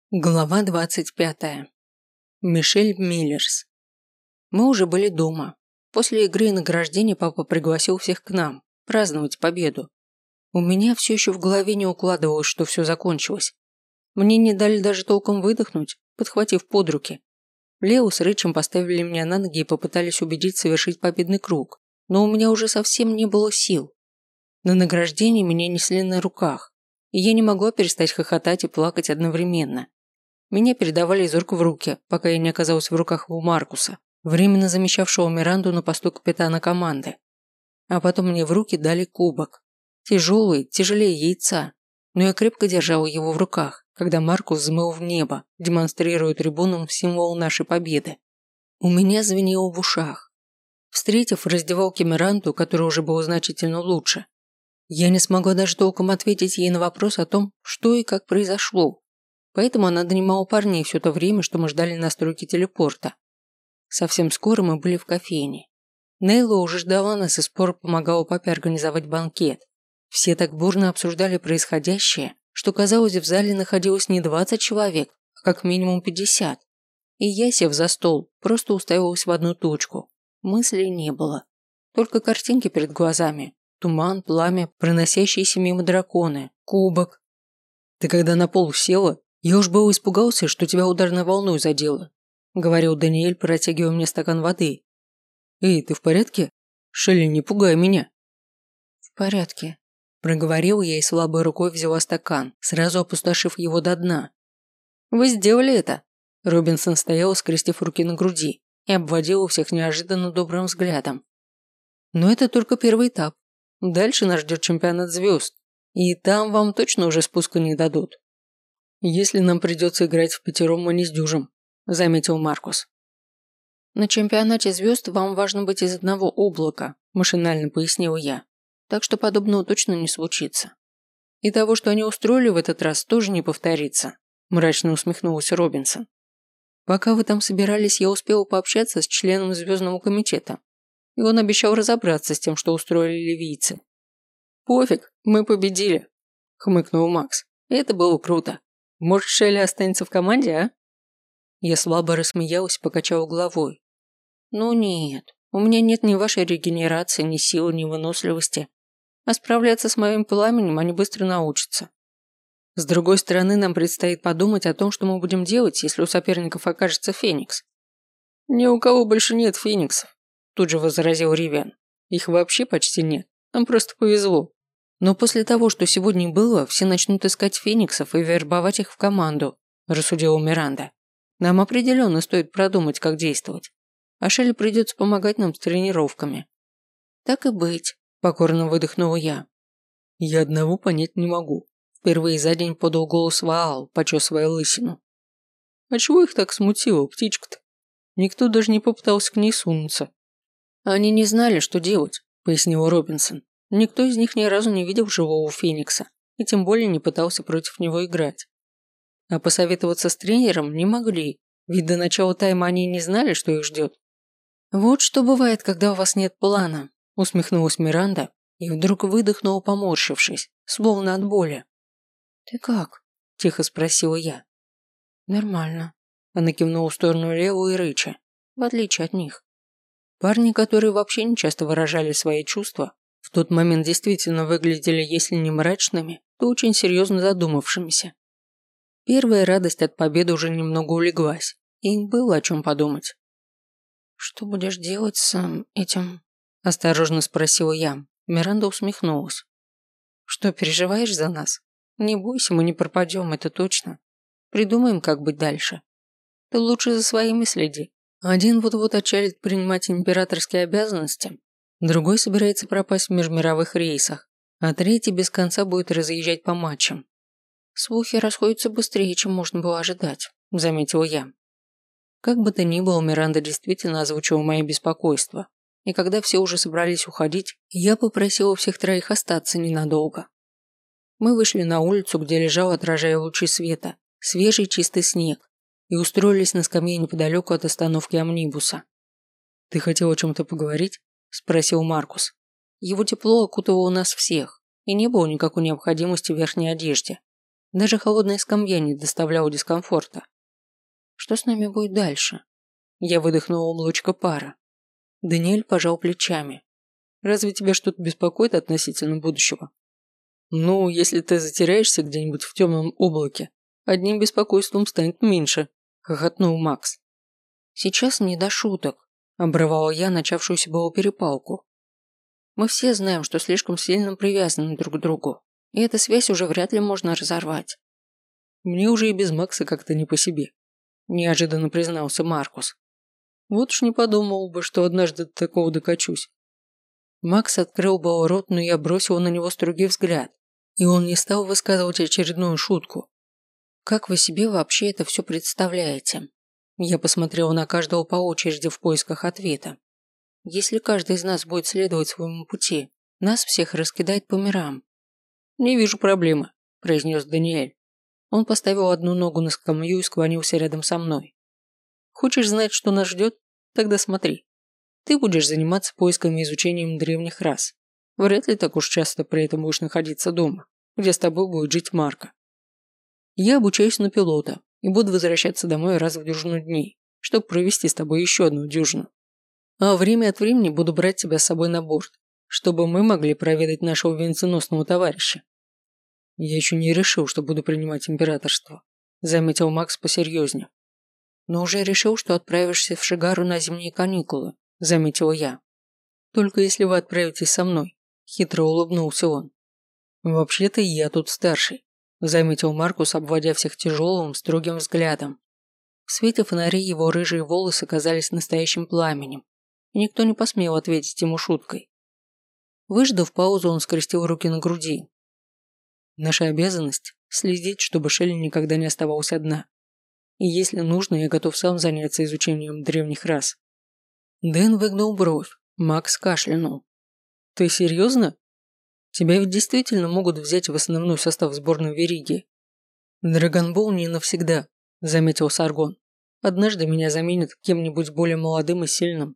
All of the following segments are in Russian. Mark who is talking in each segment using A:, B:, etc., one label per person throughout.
A: Глава 25. Мишель Миллерс. Мы уже были дома. После игры и награждения папа пригласил всех к нам праздновать победу. У меня все еще в голове не укладывалось, что все закончилось. Мне не дали даже толком выдохнуть, подхватив под руки. Лео с Ричем поставили меня на ноги и попытались убедить совершить победный круг, но у меня уже совсем не было сил. На награждение меня несли на руках, и я не могла перестать хохотать и плакать одновременно. Меня передавали из рук в руки, пока я не оказалась в руках у Маркуса, временно замещавшего Миранду на посту капитана команды. А потом мне в руки дали кубок. Тяжелый, тяжелее яйца, но я крепко держала его в руках, когда Маркус взмыл в небо, демонстрируя трибунам символ нашей победы. У меня звенело в ушах. Встретив в раздевалке Миранду, которая уже была значительно лучше, я не смогла даже толком ответить ей на вопрос о том, что и как произошло. Поэтому она донимала парней все то время, что мы ждали настройки телепорта. Совсем скоро мы были в кофейне. Нейла уже ждала нас и споро помогала папе организовать банкет. Все так бурно обсуждали происходящее, что, казалось, в зале находилось не 20 человек, а как минимум 50. И я, сев за стол, просто уставилась в одну точку. Мыслей не было. Только картинки перед глазами. Туман, пламя, проносящиеся мимо драконы, кубок. «Ты когда на пол села, я уж был испугался, что тебя ударной волной задело», – говорил Даниэль, протягивая мне стакан воды. «Эй, ты в порядке? Шелли, не пугай меня». «В порядке», – проговорил я и слабой рукой взяла стакан, сразу опустошив его до дна. «Вы сделали это?» Робинсон стоял, скрестив руки на груди, и обводил всех неожиданно добрым взглядом. «Но это только первый этап. Дальше нас ждет чемпионат звезд, и там вам точно уже спуска не дадут». «Если нам придется играть впятером, мы не сдюжим», – заметил Маркус. «На чемпионате звезд вам важно быть из одного облака», – машинально пояснил я. «Так что подобного точно не случится. И того, что они устроили в этот раз, тоже не повторится», – мрачно усмехнулся Робинсон. «Пока вы там собирались, я успел пообщаться с членом Звездного комитета, и он обещал разобраться с тем, что устроили ливийцы». «Пофиг, мы победили», – хмыкнул Макс. «Это было круто. Может, Шелли останется в команде, а?» Я слабо рассмеялась и покачала головой. «Ну нет, у меня нет ни вашей регенерации, ни силы, ни выносливости. А справляться с моим пламенем они быстро научатся. С другой стороны, нам предстоит подумать о том, что мы будем делать, если у соперников окажется Феникс». «Ни у кого больше нет Фениксов», тут же возразил Ривиан. «Их вообще почти нет, нам просто повезло». «Но после того, что сегодня было, все начнут искать фениксов и вербовать их в команду», – рассудила Миранда. «Нам определенно стоит продумать, как действовать. А Шелли придется помогать нам с тренировками». «Так и быть», – покорно выдохнула я. «Я одного понять не могу», – впервые за день подал голос Ваал, почесывая лысину. «А чего их так смутило, птичка-то? Никто даже не попытался к ней сунуться». «Они не знали, что делать», – пояснил Робинсон. «Никто из них ни разу не видел живого Феникса, и тем более не пытался против него играть. А посоветоваться с тренером не могли, ведь до начала тайма они не знали, что их ждет». «Вот что бывает, когда у вас нет плана», – усмехнулась Миранда и вдруг выдохнула, поморщившись, словно от боли. «Ты как?» – тихо спросила я. «Нормально», – она кивнула в сторону Лео и Рича, в отличие от них. Парни, которые вообще не часто выражали свои чувства, в тот момент действительно выглядели, если не мрачными, то очень серьезно задумавшимися. Первая радость от победы уже немного улеглась, и им было о чем подумать. «Что будешь делать с этим?» – осторожно спросила я. Миранда усмехнулась. «Что, переживаешь за нас? Не бойся, мы не пропадем, это точно. Придумаем, как быть дальше. Ты лучше за своими следи. Один вот-вот отчалит принимать императорские обязанности, другой собирается пропасть в межмировых рейсах, а третий без конца будет разъезжать по матчам. Слухи расходятся быстрее, чем можно было ожидать», – заметил я. Как бы то ни было, Миранда действительно озвучила мои беспокойства, и когда все уже собрались уходить, я попросила всех троих остаться ненадолго. Мы вышли на улицу, где лежал, отражая лучи света, свежий чистый снег, и устроились на скамье неподалеку от остановки амнибуса. «Ты хотел о чем-то поговорить?» – спросил Маркус. Его тепло окутывало нас всех, и не было никакой необходимости в верхней одежде. Даже холодная скамья не доставляла дискомфорта. Что с нами будет дальше? Я выдохнула облачко пара. Даниэль пожал плечами. Разве тебя что-то беспокоит относительно будущего? Ну, если ты затеряешься где-нибудь в темном облаке, одним беспокойством станет меньше, хохотнул Макс. Сейчас не до шуток, обрывала я начавшуюся было перепалку. Мы все знаем, что слишком сильно привязаны друг к другу, и эту связь уже вряд ли можно разорвать. Мне уже и без Макса как-то не по себе, неожиданно признался Маркус. Вот уж не подумал бы, что однажды до такого докачусь. Макс открыл был рот, но я бросил на него строгий взгляд, и он не стал высказывать очередную шутку. Как вы себе вообще это все представляете? Я посмотрела на каждого по очереди в поисках ответа. Если каждый из нас будет следовать своему пути, нас всех раскидает по мирам. Не вижу проблемы, произнес Даниэль. Он поставил одну ногу на скамью и склонился рядом со мной. Хочешь знать, что нас ждет? Тогда смотри. Ты будешь заниматься поиском и изучением древних рас. Вряд ли так уж часто при этом будешь находиться дома, где с тобой будет жить Марко. Я обучаюсь на пилота и буду возвращаться домой раз в дюжину дней, чтобы провести с тобой еще одну дюжину. А время от времени буду брать тебя с собой на борт, чтобы мы могли проведать нашего венценосного товарища. Я еще не решил, что буду принимать императорство, заметил Макс посерьезнее. Но уже решил, что отправишься в Шигару на зимние каникулы, заметила я. Только если вы отправитесь со мной, хитро улыбнулся он. Вообще-то я тут старший, заметил Маркус, обводя всех тяжелым, строгим взглядом. В свете фонарей его рыжие волосы казались настоящим пламенем, и никто не посмел ответить ему шуткой. Выждав паузу, он скрестил руки на груди. Наша обязанность – следить, чтобы Шелли никогда не оставалась одна. И если нужно, я готов сам заняться изучением древних рас. Дэн выгнул бровь, Макс кашлянул. Ты серьезно? Тебя ведь действительно могут взять в основной состав сборной Вериги. Драгонбол не навсегда, заметил Саргон. Однажды меня заменят кем-нибудь более молодым и сильным.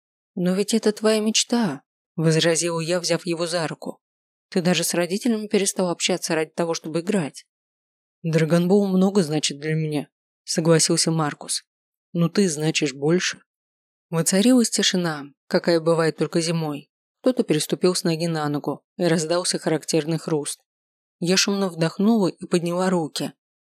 A: Но ведь это твоя мечта, возразил я, взяв его за руку. Ты даже с родителями перестал общаться ради того, чтобы играть. Драгонбол много значит для меня, согласился Маркус. Но ты значишь больше. Воцарилась тишина, какая бывает только зимой. Кто-то переступил с ноги на ногу, и раздался характерный хруст. Я шумно вдохнула и подняла руки.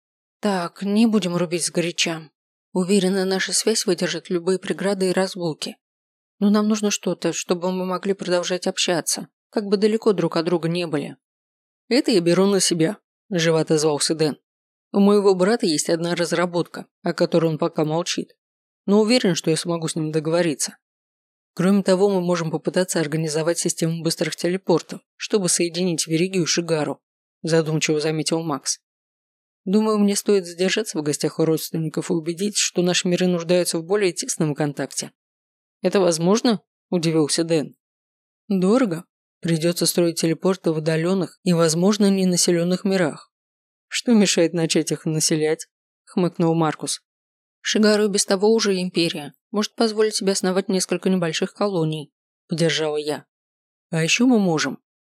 A: Так, не будем рубить сгоряча. Уверена, наша связь выдержит любые преграды и разлуки. Но нам нужно что-то, чтобы мы могли продолжать общаться, как бы далеко друг от друга не были. Это я беру на себя, живо отозвался Дэн. У моего брата есть одна разработка, о которой он пока молчит. Но уверен, что я смогу с ним договориться. Кроме того, мы можем попытаться организовать систему быстрых телепортов, чтобы соединить Веригию и Шигару, задумчиво заметил Макс. Думаю, мне стоит задержаться в гостях у родственников и убедить, что наши миры нуждаются в более тесном контакте. Это возможно? Удивился Дэн. Дорого. Придется строить телепорты в отдаленных и, возможно, ненаселенных мирах. Что мешает начать их населять? Хмыкнул Маркус. Шигару без того уже империя. Может позволить себе основать несколько небольших колоний, поддержала я. А еще мы можем.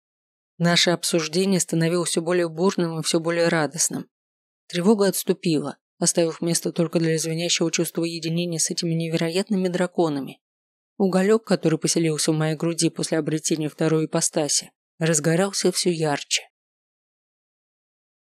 A: Наше обсуждение становилось все более бурным и все более радостным. Тревога отступила, оставив место только для звенящего чувства единения с этими невероятными драконами. Уголек, который поселился в моей груди после обретения второй ипостаси, разгорался все ярче.